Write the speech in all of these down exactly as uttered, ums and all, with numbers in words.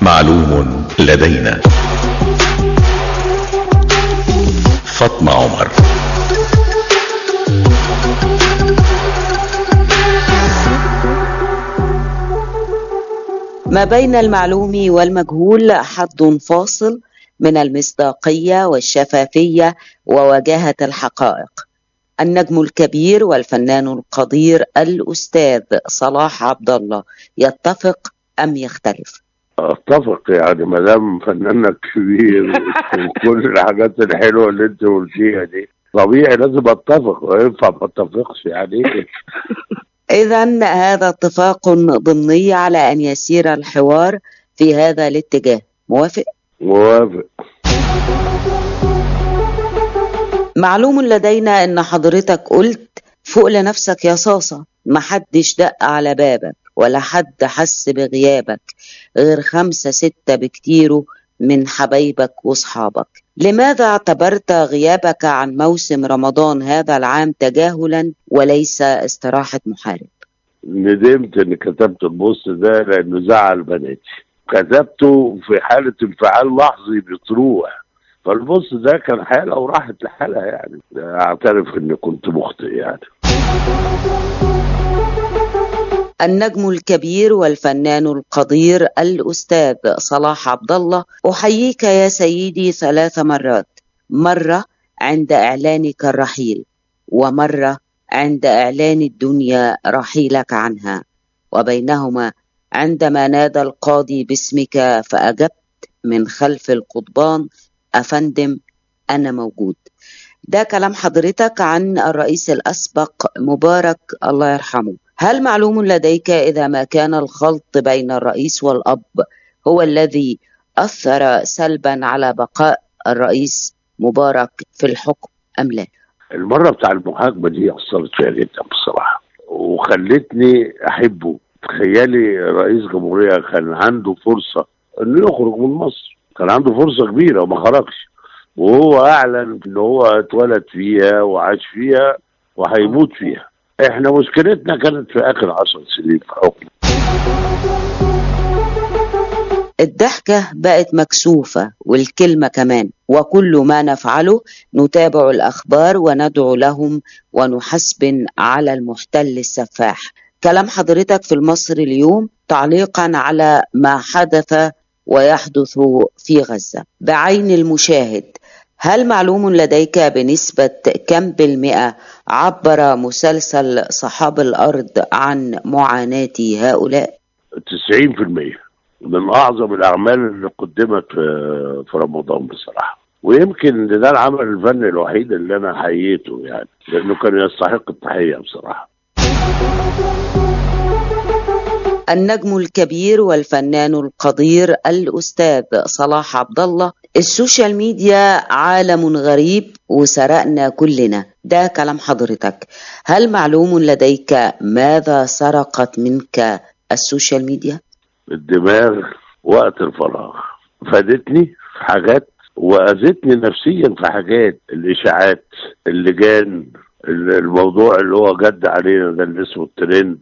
معلوم لدينا. فاطمة عمر. ما بين المعلوم والمجهول حد فاصل من المصداقية والشفافية ووجاهة الحقائق. النجم الكبير والفنان القدير الأستاذ صلاح عبد الله يتفق أم يختلف؟ اتفق، يعني ما دام فنانك كبير وكل الحاجات الحلوه اللي انت قلتيها دي طبيعي لازم اتفق، وينفع ما اتفقش يعني. إذن هذا اتفاق ضمني على أن يسير الحوار في هذا الاتجاه، موافق؟ موافق. معلوم لدينا أن حضرتك قلت فوق لنفسك يا صاصة، محدش دق على بابك ولا حد حس بغيابك غير خمسة ستة بكتيره من حبايبك وصحابك. لماذا اعتبرت غيابك عن موسم رمضان هذا العام تجاهلا وليس استراحة محارب؟ ندمت اني كتبت البوست ده لانه زعل بناتي، كتبته في حالة انفعال لحظي بتروح، فالبوست ده كان حالة وراحت لحالها، يعني اعترف اني كنت مخطئ يعني. النجم الكبير والفنان القدير الأستاذ صلاح عبد الله، أحييك يا سيدي ثلاث مرات، مرة عند إعلانك الرحيل، ومرة عند إعلان الدنيا رحيلك عنها، وبينهما عندما نادى القاضي باسمك فأجبت من خلف القضبان: أفندم أنا موجود. ده كلام حضرتك عن الرئيس الأسبق مبارك الله يرحمه. هل معلوم لديك إذا ما كان الخلط بين الرئيس والأب هو الذي أثر سلبا على بقاء الرئيس مبارك في الحكم أم لا؟ المرة بتاع المحاكمة دي أثرت فيها جدا بصراحة وخلتني أحبه. تخيلي رئيس جمهورية كان عنده فرصة إنه يخرج من مصر، كان عنده فرصة كبيرة وما خرجش، وهو أعلن إن هو اتولد فيها وعاش فيها وهيموت فيها. إحنا مشكلتنا كانت في آخر عشر سنين في حكم. الضحكة بقت مكسوفة والكلمة كمان، وكل ما نفعله نتابع الأخبار وندعو لهم ونحسبن على المحتل السفاح. كلام حضرتك في المصري اليوم تعليقا على ما حدث ويحدث في غزة بعين المشاهد، هل معلوم لديك بنسبة كم بالمئة عبر مسلسل صحاب الأرض عن معاناة هؤلاء؟ تسعين في المية من أعظم الأعمال اللي قدمت في رمضان بصراحة، ويمكن ده العمل الفني الوحيد اللي أنا حييته يعني، لأنه كان يستحق التحية بصراحة. النجم الكبير والفنان القدير الأستاذ صلاح عبد الله، السوشيال ميديا عالم غريب وسرقنا كلنا، ده كلام حضرتك. هل معلوم لديك ماذا سرقت منك السوشيال ميديا؟ الدماغ وقت الفراغ، فادتني في حاجات وأذتني نفسيا في حاجات. الإشاعات، اللجان، الموضوع اللي هو جد علينا ده اللي اسمه الترند.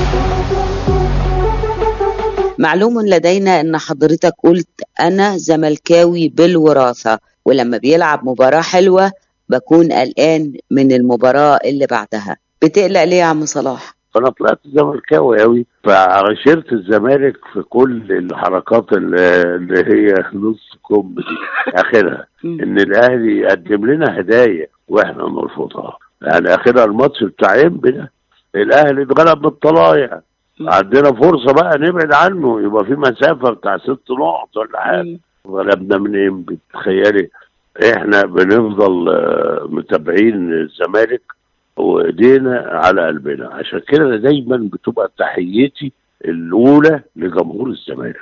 معلوم لدينا ان حضرتك قلت انا زملكاوي بالوراثة، ولما بيلعب مباراة حلوة بكون قلقان من المباراة اللي بعدها. بتقلق ليه يا عم صلاح؟ انا طلعت زملكاوي قوي، فعشرت الزمالك في كل الحركات اللي هي نص كم دي اخرها ان الاهلي يقدم لنا هدايا واحنا نرفضها. يعني اخرها الماتش بتاع انبي ده الاهلي اتغلب بالطلايع، عندنا فرصه بقى نبعد عنه، يبقى في مسافه بتاع ست نقط ولا حاجه، غلبنا من انبي. تخيلي احنا بنفضل متابعين الزمالك وايدينا على قلبنا. عشان كده دايما بتبقى تحيتي الاولى لجمهور الزمالك.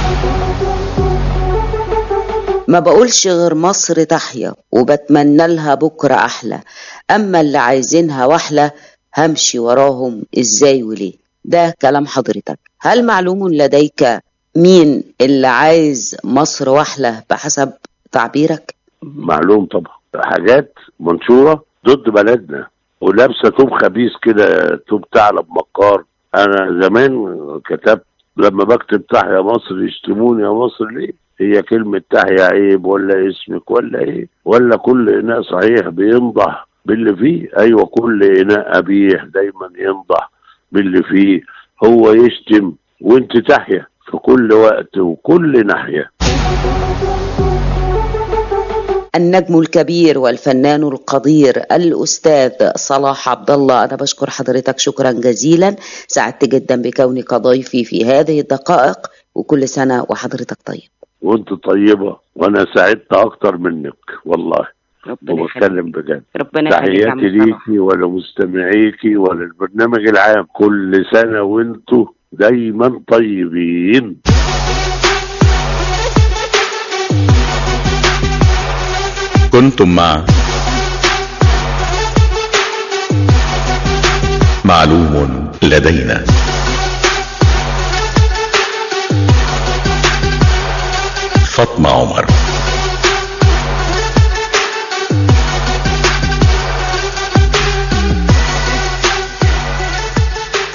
ما بقولش غير مصر تحيا وبتمنى لها بكره احلى، اما اللي عايزينها وحله همشي وراهم ازاي وليه، ده كلام حضرتك. هل معلوم لديك مين اللي عايز مصر وحله بحسب تعبيرك؟ معلوم طبعا، حاجات منشوره ضد بلدنا ولابسه توب خبيث كده، توب ثعلب مكار. انا زمان كتبت لما بكتب تحيا مصر يشتموني يا مصر ليه؟ هي كلمة تحيا عيب ولا اسمك ولا ايه؟ ولا كل اناء صحيح بينضح باللي فيه؟ ايوه، كل اناء قبيح دايما ينضح باللي فيه. هو يشتم وانت تحيا في كل وقت وكل ناحية. النجم الكبير والفنان القدير الأستاذ صلاح عبد الله، أنا بشكر حضرتك شكرا جزيلا، سعدت جدا بكونك ضيفي في هذه الدقائق، وكل سنة وحضرتك طيب. وانت طيبة، وانا سعدت اكتر منك والله، وبتكلم بجد. ربنا تحياتي ليكي ولمستمعيكي وللبرنامج العام، كل سنة وانتوا دايما طيبين. كنتم مع معلوم لدينا. فاطمة عمر.